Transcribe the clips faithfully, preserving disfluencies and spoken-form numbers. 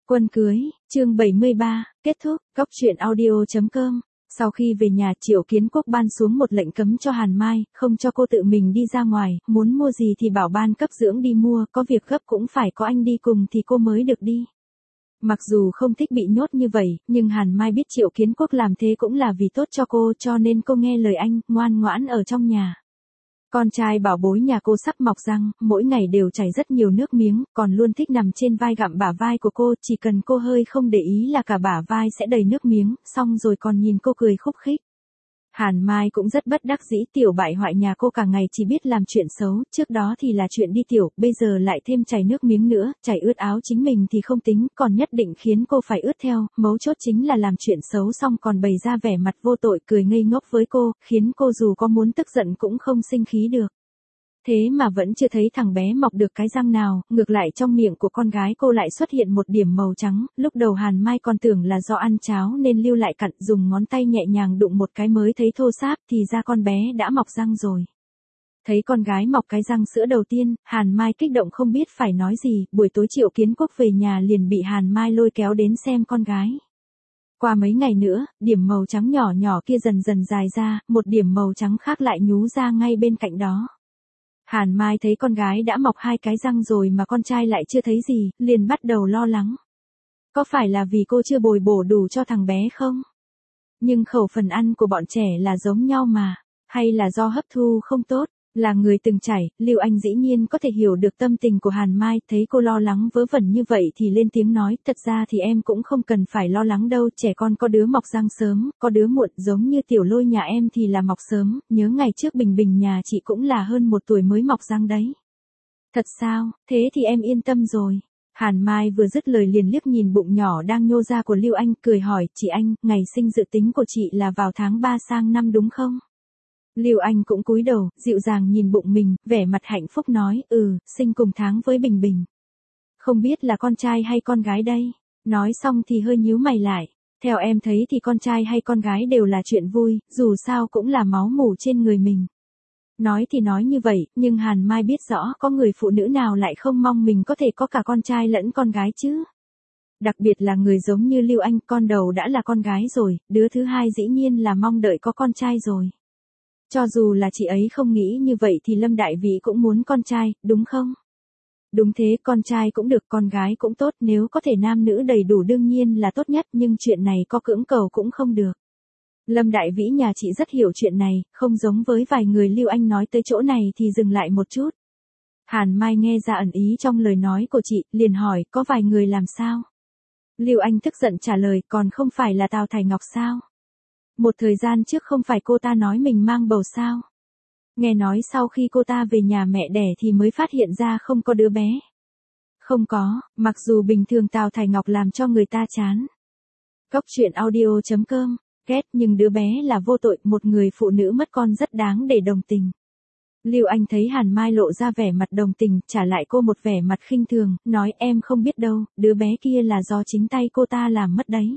Quân cưới, chương bảy mươi ba, kết thúc, góc truyện audio chấm com. Sau khi về nhà, Triệu Kiến Quốc ban xuống một lệnh cấm cho Hàn Mai, không cho cô tự mình đi ra ngoài, muốn mua gì thì bảo ban cấp dưỡng đi mua, có việc gấp cũng phải có anh đi cùng thì cô mới được đi. Mặc dù không thích bị nhốt như vậy, nhưng Hàn Mai biết Triệu Kiến Quốc làm thế cũng là vì tốt cho cô, cho nên cô nghe lời anh, ngoan ngoãn ở trong nhà. Con trai bảo bối nhà cô sắp mọc răng, mỗi ngày đều chảy rất nhiều nước miếng, còn luôn thích nằm trên vai gặm bả vai của cô, chỉ cần cô hơi không để ý là cả bả vai sẽ đầy nước miếng, xong rồi còn nhìn cô cười khúc khích. Hàn Mai cũng rất bất đắc dĩ, tiểu bại hoại nhà cô cả ngày chỉ biết làm chuyện xấu, trước đó thì là chuyện đi tiểu, bây giờ lại thêm chảy nước miếng nữa, chảy ướt áo chính mình thì không tính, còn nhất định khiến cô phải ướt theo, mấu chốt chính là làm chuyện xấu xong còn bày ra vẻ mặt vô tội cười ngây ngốc với cô, khiến cô dù có muốn tức giận cũng không sinh khí được. Thế mà vẫn chưa thấy thằng bé mọc được cái răng nào, ngược lại trong miệng của con gái cô lại xuất hiện một điểm màu trắng, lúc đầu Hàn Mai còn tưởng là do ăn cháo nên lưu lại cặn, dùng ngón tay nhẹ nhàng đụng một cái mới thấy thô ráp, thì ra con bé đã mọc răng rồi. Thấy con gái mọc cái răng sữa đầu tiên, Hàn Mai kích động không biết phải nói gì, buổi tối Triệu Kiến Quốc về nhà liền bị Hàn Mai lôi kéo đến xem con gái. Qua mấy ngày nữa, điểm màu trắng nhỏ nhỏ kia dần dần dài ra, một điểm màu trắng khác lại nhú ra ngay bên cạnh đó. Hàn Mai thấy con gái đã mọc hai cái răng rồi mà con trai lại chưa thấy gì, liền bắt đầu lo lắng. Có phải là vì cô chưa bồi bổ đủ cho thằng bé không? Nhưng khẩu phần ăn của bọn trẻ là giống nhau mà, hay là do hấp thu không tốt? Là người từng trải, Lưu Anh dĩ nhiên có thể hiểu được tâm tình của Hàn Mai, thấy cô lo lắng vớ vẩn như vậy thì lên tiếng nói, thật ra thì em cũng không cần phải lo lắng đâu, trẻ con có đứa mọc răng sớm, có đứa muộn, giống như Tiểu Lôi nhà em thì là mọc sớm, nhớ ngày trước Bình Bình nhà chị cũng là hơn một tuổi mới mọc răng đấy. Thật sao, thế thì em yên tâm rồi. Hàn Mai vừa dứt lời liền liếc nhìn bụng nhỏ đang nhô ra của Lưu Anh, cười hỏi, chị anh, ngày sinh dự tính của chị là vào tháng ba sang năm đúng không? Lưu Anh cũng cúi đầu, dịu dàng nhìn bụng mình, vẻ mặt hạnh phúc nói, ừ, sinh cùng tháng với Bình Bình. Không biết là con trai hay con gái đây? Nói xong thì hơi nhíu mày lại. Theo em thấy thì con trai hay con gái đều là chuyện vui, dù sao cũng là máu mủ trên người mình. Nói thì nói như vậy, nhưng Hàn Mai biết rõ có người phụ nữ nào lại không mong mình có thể có cả con trai lẫn con gái chứ. Đặc biệt là người giống như Lưu Anh, con đầu đã là con gái rồi, đứa thứ hai dĩ nhiên là mong đợi có con trai rồi. Cho dù là chị ấy không nghĩ như vậy thì Lâm Đại Vĩ cũng muốn con trai, đúng không? Đúng thế, con trai cũng được, con gái cũng tốt, nếu có thể nam nữ đầy đủ đương nhiên là tốt nhất, nhưng chuyện này có cưỡng cầu cũng không được. Lâm Đại Vĩ nhà chị rất hiểu chuyện này, không giống với vài người. Lưu Anh nói tới chỗ này thì dừng lại một chút. Hàn Mai nghe ra ẩn ý trong lời nói của chị, liền hỏi, có vài người làm sao? Lưu Anh tức giận trả lời, còn không phải là Tào Thải Ngọc sao? Một thời gian trước không phải cô ta nói mình mang bầu sao? Nghe nói sau khi cô ta về nhà mẹ đẻ thì mới phát hiện ra không có đứa bé. Không có, mặc dù bình thường Tào Thải Ngọc làm cho người ta chán. Góc truyện audio chấm com, ghét nhưng đứa bé là vô tội, một người phụ nữ mất con rất đáng để đồng tình. Lưu Anh thấy Hàn Mai lộ ra vẻ mặt đồng tình, trả lại cô một vẻ mặt khinh thường, nói em không biết đâu, đứa bé kia là do chính tay cô ta làm mất đấy.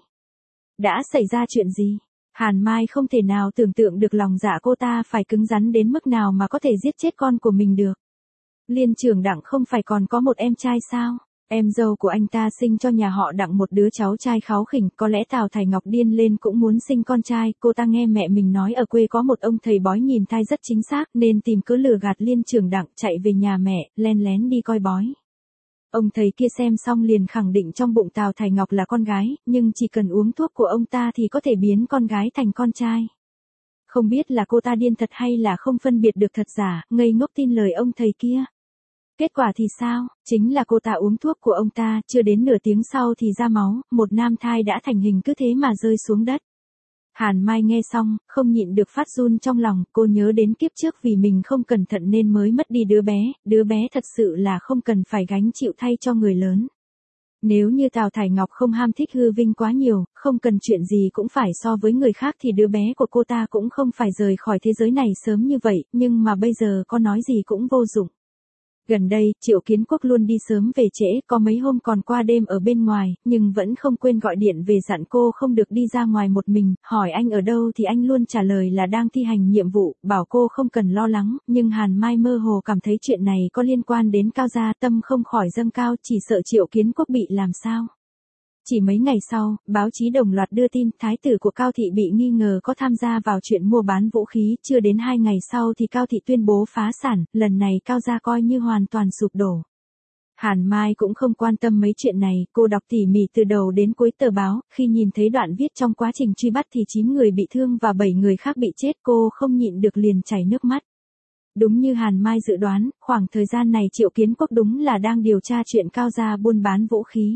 Đã xảy ra chuyện gì? Hàn Mai không thể nào tưởng tượng được lòng dạ cô ta phải cứng rắn đến mức nào mà có thể giết chết con của mình được. Liên trưởng Đặng không phải còn có một em trai sao? Em dâu của anh ta sinh cho nhà họ Đặng một đứa cháu trai kháu khỉnh, có lẽ Tào Thải Ngọc điên lên cũng muốn sinh con trai, cô ta nghe mẹ mình nói ở quê có một ông thầy bói nhìn thai rất chính xác nên tìm cớ lừa gạt Liên trưởng Đặng, chạy về nhà mẹ, len lén đi coi bói. Ông thầy kia xem xong liền khẳng định trong bụng Tào Thải Ngọc là con gái, nhưng chỉ cần uống thuốc của ông ta thì có thể biến con gái thành con trai. Không biết là cô ta điên thật hay là không phân biệt được thật giả, ngây ngốc tin lời ông thầy kia. Kết quả thì sao? Chính là cô ta uống thuốc của ông ta, chưa đến nửa tiếng sau thì ra máu, một nam thai đã thành hình cứ thế mà rơi xuống đất. Hàn Mai nghe xong, không nhịn được phát run trong lòng, cô nhớ đến kiếp trước vì mình không cẩn thận nên mới mất đi đứa bé, đứa bé thật sự là không cần phải gánh chịu thay cho người lớn. Nếu như Tào Thải Ngọc không ham thích hư vinh quá nhiều, không cần chuyện gì cũng phải so với người khác thì đứa bé của cô ta cũng không phải rời khỏi thế giới này sớm như vậy, nhưng mà bây giờ có nói gì cũng vô dụng. Gần đây, Triệu Kiến Quốc luôn đi sớm về trễ, có mấy hôm còn qua đêm ở bên ngoài, nhưng vẫn không quên gọi điện về dặn cô không được đi ra ngoài một mình, hỏi anh ở đâu thì anh luôn trả lời là đang thi hành nhiệm vụ, bảo cô không cần lo lắng, nhưng Hàn Mai mơ hồ cảm thấy chuyện này có liên quan đến Cao gia, tâm không khỏi dâng cao, chỉ sợ Triệu Kiến Quốc bị làm sao. Chỉ mấy ngày sau, báo chí đồng loạt đưa tin thái tử của Cao Thị bị nghi ngờ có tham gia vào chuyện mua bán vũ khí, chưa đến hai ngày sau thì Cao Thị tuyên bố phá sản, lần này Cao gia coi như hoàn toàn sụp đổ. Hàn Mai cũng không quan tâm mấy chuyện này, cô đọc tỉ mỉ từ đầu đến cuối tờ báo, khi nhìn thấy đoạn viết trong quá trình truy bắt thì chín người bị thương và bảy người khác bị chết, cô không nhịn được liền chảy nước mắt. Đúng như Hàn Mai dự đoán, khoảng thời gian này Triệu Kiến Quốc đúng là đang điều tra chuyện Cao gia buôn bán vũ khí.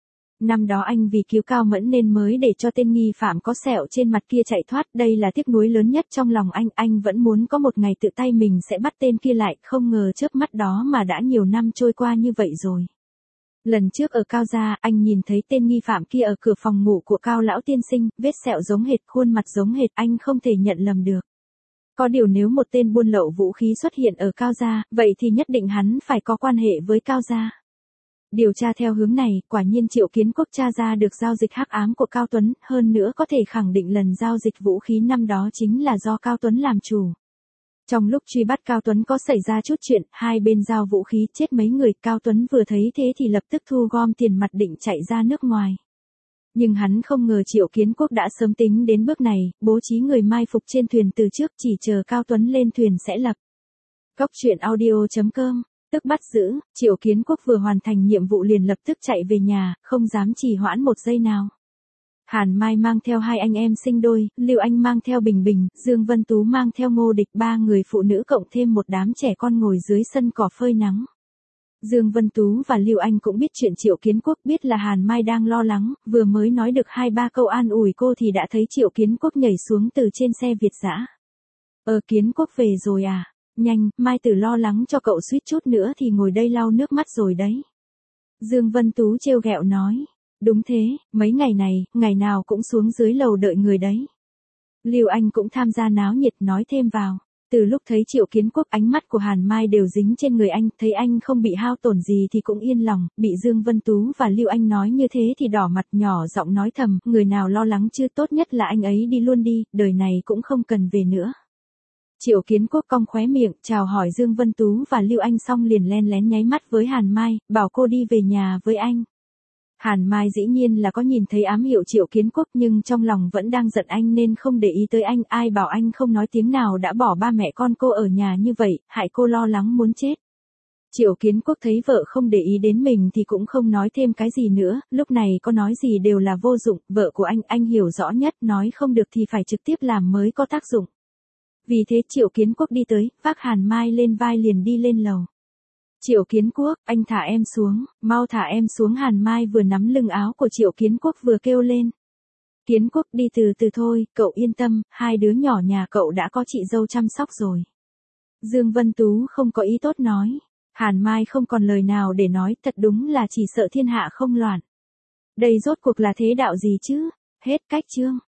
Năm đó anh vì cứu Cao Mẫn nên mới để cho tên nghi phạm có sẹo trên mặt kia chạy thoát, đây là tiếc nuối lớn nhất trong lòng anh, anh vẫn muốn có một ngày tự tay mình sẽ bắt tên kia lại, không ngờ chớp mắt đó mà đã nhiều năm trôi qua như vậy rồi. Lần trước ở Cao gia, anh nhìn thấy tên nghi phạm kia ở cửa phòng ngủ của Cao lão tiên sinh, vết sẹo giống hệt, khuôn mặt giống hệt, anh không thể nhận lầm được. Có điều nếu một tên buôn lậu vũ khí xuất hiện ở Cao gia, vậy thì nhất định hắn phải có quan hệ với Cao gia. Điều tra theo hướng này, quả nhiên Triệu Kiến Quốc tra ra được giao dịch hắc ám của Cao Tuấn, hơn nữa có thể khẳng định lần giao dịch vũ khí năm đó chính là do Cao Tuấn làm chủ. Trong lúc truy bắt Cao Tuấn có xảy ra chút chuyện, hai bên giao vũ khí chết mấy người, Cao Tuấn vừa thấy thế thì lập tức thu gom tiền mặt định chạy ra nước ngoài. Nhưng hắn không ngờ Triệu Kiến Quốc đã sớm tính đến bước này, bố trí người mai phục trên thuyền từ trước chỉ chờ Cao Tuấn lên thuyền sẽ lập. Cốc truyện audio chấm com Tức bắt giữ, Triệu Kiến Quốc vừa hoàn thành nhiệm vụ liền lập tức chạy về nhà, không dám trì hoãn một giây nào. Hàn Mai mang theo hai anh em sinh đôi, Lưu Anh mang theo Bình Bình, Dương Vân Tú mang theo Ngô Địch, ba người phụ nữ cộng thêm một đám trẻ con ngồi dưới sân cỏ phơi nắng. Dương Vân Tú và Lưu Anh cũng biết chuyện Triệu Kiến Quốc, biết là Hàn Mai đang lo lắng, vừa mới nói được hai ba câu an ủi cô thì đã thấy Triệu Kiến Quốc nhảy xuống từ trên xe Việt dã. Ờ Kiến Quốc về rồi à? Nhanh, Mai Tử lo lắng cho cậu suýt chút nữa thì ngồi đây lau nước mắt rồi đấy. Dương Vân Tú trêu ghẹo nói. Đúng thế, mấy ngày này, ngày nào cũng xuống dưới lầu đợi người đấy. Lưu Anh cũng tham gia náo nhiệt nói thêm vào. Từ lúc thấy Triệu Kiến Quốc, ánh mắt của Hàn Mai đều dính trên người anh, thấy anh không bị hao tổn gì thì cũng yên lòng, bị Dương Vân Tú và Lưu Anh nói như thế thì đỏ mặt nhỏ giọng nói thầm, người nào lo lắng chứ, tốt nhất là anh ấy đi luôn đi, đời này cũng không cần về nữa. Triệu Kiến Quốc cong khóe miệng, chào hỏi Dương Vân Tú và Lưu Anh xong liền len lén nháy mắt với Hàn Mai, bảo cô đi về nhà với anh. Hàn Mai dĩ nhiên là có nhìn thấy ám hiệu Triệu Kiến Quốc nhưng trong lòng vẫn đang giận anh nên không để ý tới anh, ai bảo anh không nói tiếng nào đã bỏ ba mẹ con cô ở nhà như vậy, hại cô lo lắng muốn chết. Triệu Kiến Quốc thấy vợ không để ý đến mình thì cũng không nói thêm cái gì nữa, lúc này có nói gì đều là vô dụng, vợ của anh, anh hiểu rõ nhất, nói không được thì phải trực tiếp làm mới có tác dụng. Vì thế Triệu Kiến Quốc đi tới, vác Hàn Mai lên vai liền đi lên lầu. Triệu Kiến Quốc, anh thả em xuống, mau thả em xuống. Hàn Mai vừa nắm lưng áo của Triệu Kiến Quốc vừa kêu lên. Kiến Quốc đi từ từ thôi, cậu yên tâm, hai đứa nhỏ nhà cậu đã có chị dâu chăm sóc rồi. Dương Vân Tú không có ý tốt nói. Hàn Mai không còn lời nào để nói, thật đúng là chỉ sợ thiên hạ không loạn. Đây rốt cuộc là thế đạo gì chứ? Hết cách chương.